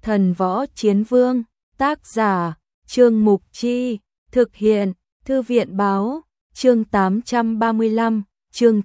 Thần Võ Chiến Vương, tác giả, Trương Mục Chi, thực hiện, Thư viện báo, chương 835, chương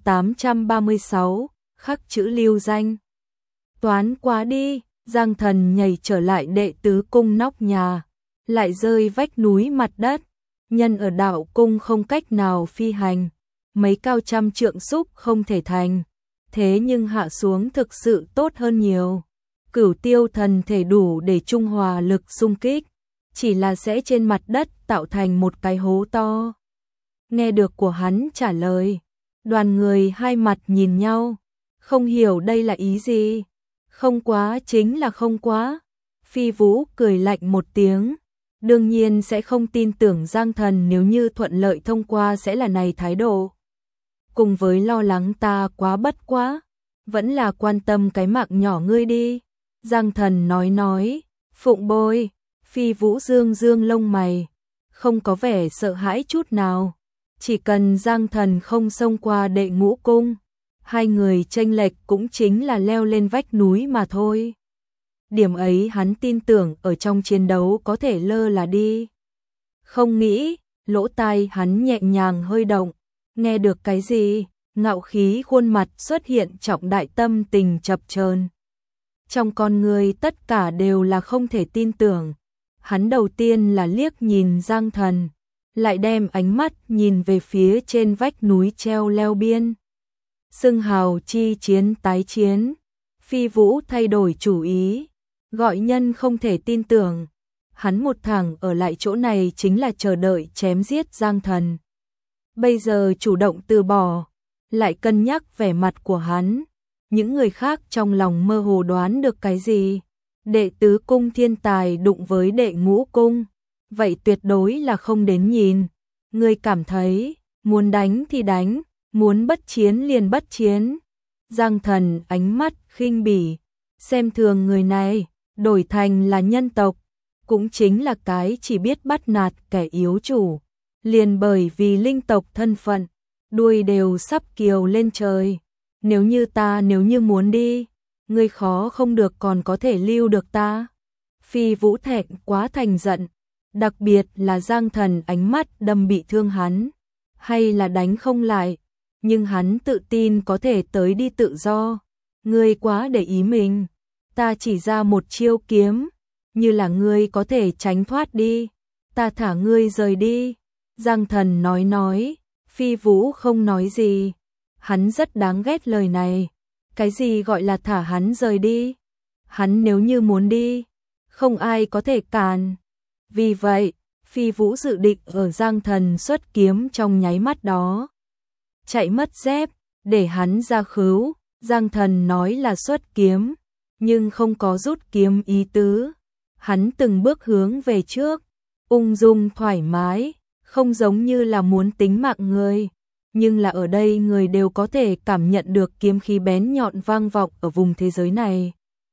836, khắc chữ lưu danh. Toán quá đi, Giang Thần nhảy trở lại đệ tứ cung nóc nhà, lại rơi vách núi mặt đất, nhân ở đạo cung không cách nào phi hành, mấy cao trăm trượng xúc không thể thành, thế nhưng hạ xuống thực sự tốt hơn nhiều. Cửu tiêu thần thể đủ để trung hòa lực xung kích, chỉ là sẽ trên mặt đất tạo thành một cái hố to. Nghe được của hắn trả lời, đoàn người hai mặt nhìn nhau, không hiểu đây là ý gì. Không quá chính là không quá. Phi Vũ cười lạnh một tiếng, đương nhiên sẽ không tin tưởng Giang Thần nếu như thuận lợi thông qua sẽ là này thái độ. Cùng với lo lắng ta quá bất quá, vẫn là quan tâm cái mạng nhỏ ngươi đi. Giang Thần nói, phụng bồi. Phi Vũ dương dương lông mày, không có vẻ sợ hãi chút nào. Chỉ cần Giang Thần không xông qua đệ ngũ cung, hai người chênh lệch cũng chính là leo lên vách núi mà thôi. Điểm ấy hắn tin tưởng ở trong chiến đấu có thể lơ là đi. Không nghĩ, lỗ tai hắn nhẹ nhàng hơi động, nghe được cái gì, ngạo khí khuôn mặt xuất hiện trọng đại tâm tình chập chờn. Trong con người tất cả đều là không thể tin tưởng. Hắn đầu tiên là liếc nhìn Giang Thần, lại đem ánh mắt nhìn về phía trên vách núi treo leo biên. Xưng hào chi chiến tái chiến, Phi Vũ thay đổi chủ ý, gọi nhân không thể tin tưởng. Hắn một thẳng ở lại chỗ này chính là chờ đợi chém giết Giang Thần. Bây giờ chủ động từ bỏ, lại cân nhắc vẻ mặt của hắn. Những người khác trong lòng mơ hồ đoán được cái gì. Đệ tứ cung thiên tài đụng với đệ ngũ cung, vậy tuyệt đối là không đến nhìn. Người cảm thấy, muốn đánh thì đánh, muốn bất chiến liền bất chiến. Giang Thần ánh mắt khinh bỉ, xem thường người này, đổi thành là nhân tộc, cũng chính là cái chỉ biết bắt nạt kẻ yếu chủ. Liền bởi vì linh tộc thân phận, đuôi đều sắp kiều lên trời. Nếu như muốn đi, ngươi khó không được còn có thể lưu được ta. Phi Vũ thẹn quá thành giận, đặc biệt là Giang Thần ánh mắt đâm bị thương hắn, hay là đánh không lại, nhưng hắn tự tin có thể tới đi tự do. Ngươi quá để ý mình, ta chỉ ra một chiêu kiếm, như là ngươi có thể tránh thoát đi, ta thả ngươi rời đi. Giang Thần nói, Phi Vũ không nói gì, hắn rất đáng ghét lời này. Cái gì gọi là thả hắn rời đi? Hắn nếu như muốn đi, không ai có thể cản. Vì vậy, Phi Vũ dự định ở Giang Thần xuất kiếm trong nháy mắt đó chạy mất dép, để hắn ra khứu. Giang Thần nói là xuất kiếm, nhưng không có rút kiếm ý tứ. Hắn từng bước hướng về trước, ung dung thoải mái, không giống như là muốn tính mạng người. Nhưng là ở đây người đều có thể cảm nhận được kiếm khí bén nhọn vang vọng ở vùng thế giới này.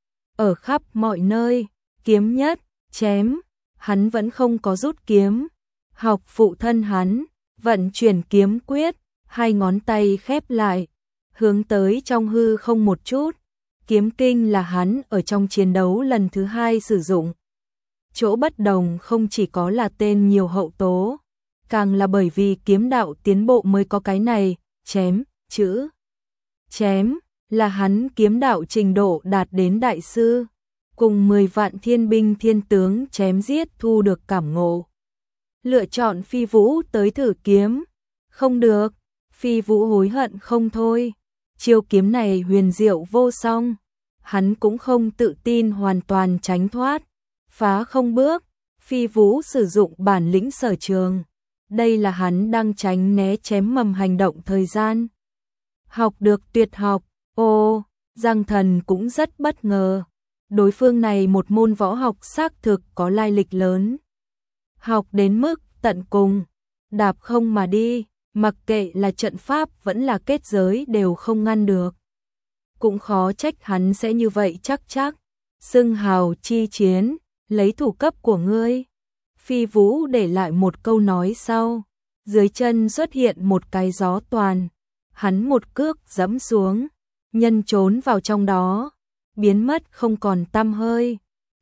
Ở khắp mọi nơi, kiếm nhất, chém, hắn vẫn không có rút kiếm. Học phụ thân hắn, vận chuyển kiếm quyết, hai ngón tay khép lại, hướng tới trong hư không một chút. Kiếm kinh là hắn ở trong chiến đấu lần thứ hai sử dụng. Chỗ bất đồng không chỉ có là tên nhiều hậu tố, càng là bởi vì kiếm đạo tiến bộ mới có cái này, chém, chữ. Chém, là hắn kiếm đạo trình độ đạt đến đại sư, cùng 10 vạn thiên binh thiên tướng chém giết thu được cảm ngộ. Lựa chọn Phi Vũ tới thử kiếm, không được, Phi Vũ hối hận không thôi. Chiêu kiếm này huyền diệu vô song, hắn cũng không tự tin hoàn toàn tránh thoát, phá không bước. Phi Vũ sử dụng bản lĩnh sở trường. Đây là hắn đang tránh né chém mầm hành động thời gian. Học được tuyệt học, Giang Thần cũng rất bất ngờ. Đối phương này một môn võ học xác thực có lai lịch lớn. Học đến mức tận cùng, đạp không mà đi, mặc kệ là trận pháp vẫn là kết giới đều không ngăn được. Cũng khó trách hắn sẽ như vậy chắc. Xưng hào chi chiến, lấy thủ cấp của ngươi. Phi Vũ để lại một câu nói sau, dưới chân xuất hiện một cái gió toàn, hắn một cước giẫm xuống, nhân trốn vào trong đó, biến mất không còn tăm hơi.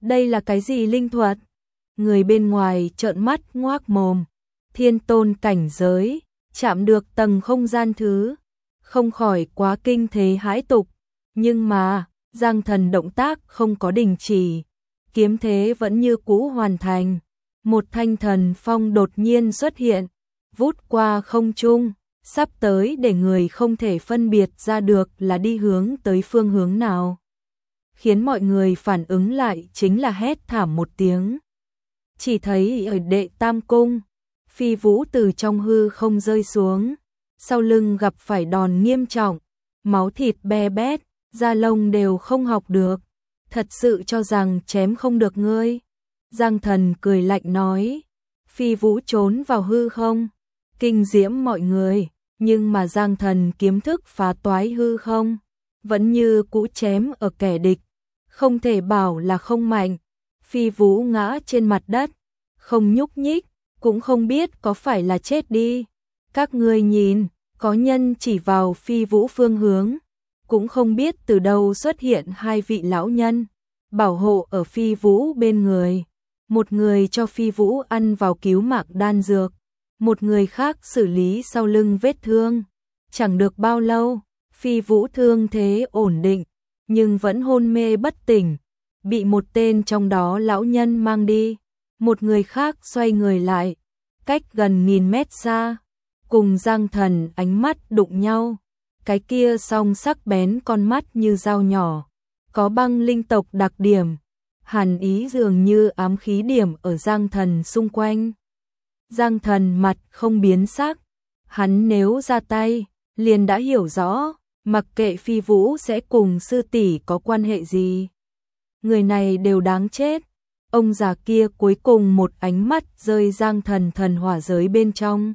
Đây là cái gì linh thuật? Người bên ngoài trợn mắt ngoác mồm. Thiên tôn cảnh giới, chạm được tầng không gian thứ, không khỏi quá kinh thế hãi tục. Nhưng mà, Giang Thần động tác không có đình chỉ, kiếm thế vẫn như cũ hoàn thành. Một thanh thần phong đột nhiên xuất hiện, vút qua không trung, sắp tới để người không thể phân biệt ra được là đi hướng tới phương hướng nào. Khiến mọi người phản ứng lại chính là hét thảm một tiếng. Chỉ thấy ở đệ tam cung, Phi Vũ từ trong hư không rơi xuống, sau lưng gặp phải đòn nghiêm trọng, máu thịt be bét, da lông đều không học được, thật sự cho rằng chém không được ngươi. Giang Thần cười lạnh nói, Phi Vũ trốn vào hư không, kinh diễm mọi người, nhưng mà Giang Thần kiếm thức phá toái hư không, vẫn như cũ chém ở kẻ địch, không thể bảo là không mạnh. Phi Vũ ngã trên mặt đất, không nhúc nhích, cũng không biết có phải là chết đi. Các ngươi nhìn, có nhân chỉ vào Phi Vũ phương hướng, cũng không biết từ đâu xuất hiện hai vị lão nhân, bảo hộ ở Phi Vũ bên người. Một người cho Phi Vũ ăn vào cứu mạng đan dược, một người khác xử lý sau lưng vết thương. Chẳng được bao lâu, Phi Vũ thương thế ổn định, nhưng vẫn hôn mê bất tỉnh, bị một tên trong đó lão nhân mang đi. Một người khác xoay người lại, cách gần 1000 mét xa, cùng Giang Thần ánh mắt đụng nhau. Cái kia song sắc bén con mắt như dao nhỏ, có băng linh tộc đặc điểm, hàn ý dường như ám khí điểm ở Giang Thần xung quanh. Giang Thần mặt không biến sắc, hắn nếu ra tay, liền đã hiểu rõ, mặc kệ Phi Vũ sẽ cùng sư tỷ có quan hệ gì. Người này đều đáng chết. Ông già kia cuối cùng một ánh mắt rơi Giang Thần thần hỏa giới bên trong.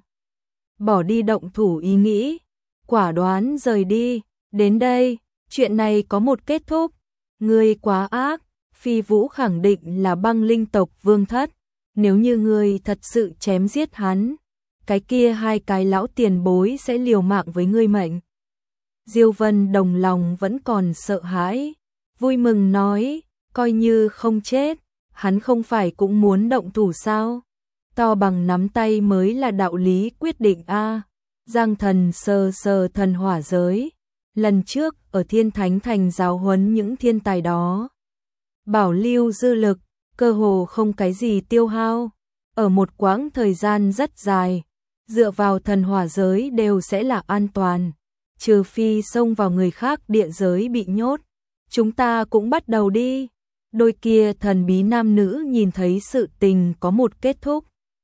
Bỏ đi động thủ ý nghĩ, quả đoán rời đi. Đến đây, chuyện này có một kết thúc. Ngươi quá ác, Phi Vũ khẳng định là băng linh tộc vương thất. Nếu như ngươi thật sự chém giết hắn, cái kia hai cái lão tiền bối sẽ liều mạng với ngươi mệnh. Diêu Vân đồng lòng vẫn còn sợ hãi, vui mừng nói, coi như không chết, hắn không phải cũng muốn động thủ sao? To bằng nắm tay mới là đạo lý quyết định a. Giang Thần sờ sờ thần hỏa giới, lần trước ở Thiên Thánh Thành giáo huấn những thiên tài đó, bảo lưu dư lực, cơ hồ không cái gì tiêu hao, ở một quãng thời gian rất dài, dựa vào thần hỏa giới đều sẽ là an toàn, trừ phi xông vào người khác địa giới bị nhốt. Chúng ta cũng bắt đầu đi. Đôi kia thần bí nam nữ nhìn thấy sự tình có một kết thúc,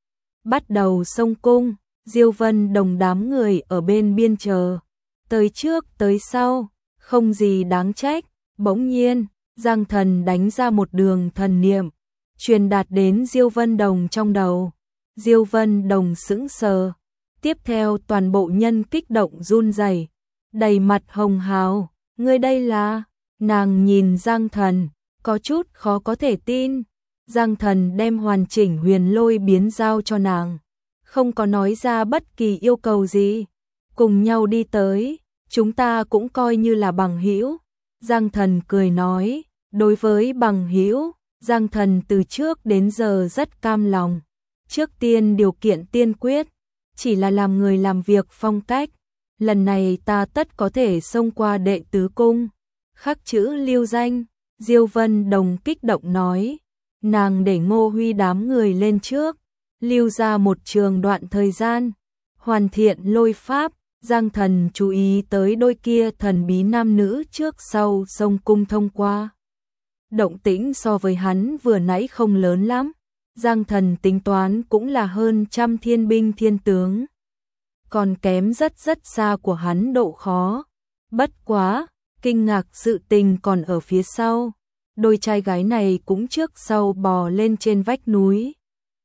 bắt đầu xông cung. Diêu Vân đồng đám người ở bên biên chờ, tới trước tới sau, không gì đáng trách. Bỗng nhiên, Giang Thần đánh ra một đường thần niệm, truyền đạt đến Diêu Vân đồng trong đầu. Diêu Vân đồng sững sờ, tiếp theo toàn bộ nhân kích động run rẩy, đầy mặt hồng hào. Ngươi đây là? Nàng nhìn Giang Thần, có chút khó có thể tin. Giang Thần đem hoàn chỉnh huyền lôi biến giao cho nàng, không có nói ra bất kỳ yêu cầu gì. Cùng nhau đi tới, chúng ta cũng coi như là bằng hữu. Giang Thần cười nói, đối với bằng hữu, Giang Thần từ trước đến giờ rất cam lòng. Trước tiên điều kiện tiên quyết, chỉ là làm người làm việc phong cách. Lần này ta tất có thể xông qua đệ tứ cung, khắc chữ lưu danh. Diêu Vân đồng kích động nói, nàng để Ngô Huy đám người lên trước, lưu ra một trường đoạn thời gian, hoàn thiện lôi pháp. Giang Thần chú ý tới đôi kia thần bí nam nữ trước sau xông cung thông qua. Động tĩnh so với hắn vừa nãy không lớn lắm, Giang Thần tính toán cũng là hơn 100 thiên binh thiên tướng, còn kém rất xa của hắn độ khó. Bất quá, kinh ngạc sự tình còn ở phía sau. Đôi trai gái này cũng trước sau bò lên trên vách núi.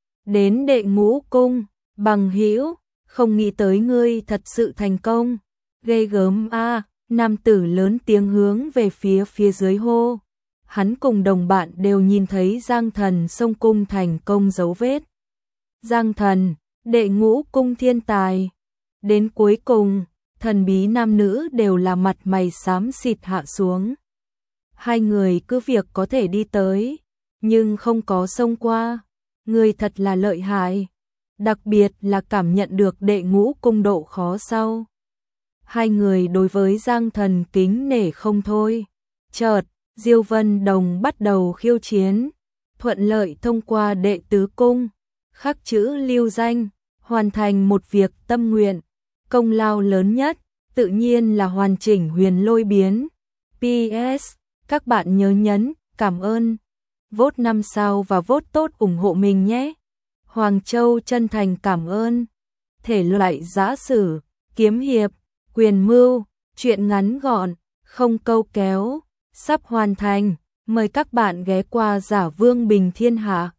Đến đệ ngũ cung, bằng hữu, không nghĩ tới ngươi thật sự thành công. Ghê gớm a. Nam tử lớn tiếng hướng về phía dưới hô. Hắn cùng đồng bạn đều nhìn thấy Giang Thần xông cung thành công dấu vết. Giang Thần, đệ ngũ cung thiên tài. Đến cuối cùng, thần bí nam nữ đều là mặt mày xám xịt hạ xuống. Hai người cứ việc có thể đi tới, nhưng không có xông qua. Người thật là lợi hại. Đặc biệt là cảm nhận được đệ ngũ cung độ khó sau. Hai người đối với Giang Thần kính nể không thôi. Chợt, Diêu Vân Đồng bắt đầu khiêu chiến, thuận lợi thông qua đệ tứ cung, khắc chữ lưu danh, hoàn thành một việc tâm nguyện, công lao lớn nhất, tự nhiên là hoàn chỉnh huyền lôi biến. PS, các bạn nhớ nhấn, cảm ơn, vote 5 sao và vote tốt ủng hộ mình nhé. Hoàng Châu chân thành cảm ơn. Thể loại giã sử, kiếm hiệp, quyền mưu, truyện ngắn gọn, không câu kéo, sắp hoàn thành. Mời các bạn ghé qua Giả Vương Bình Thiên Hạ.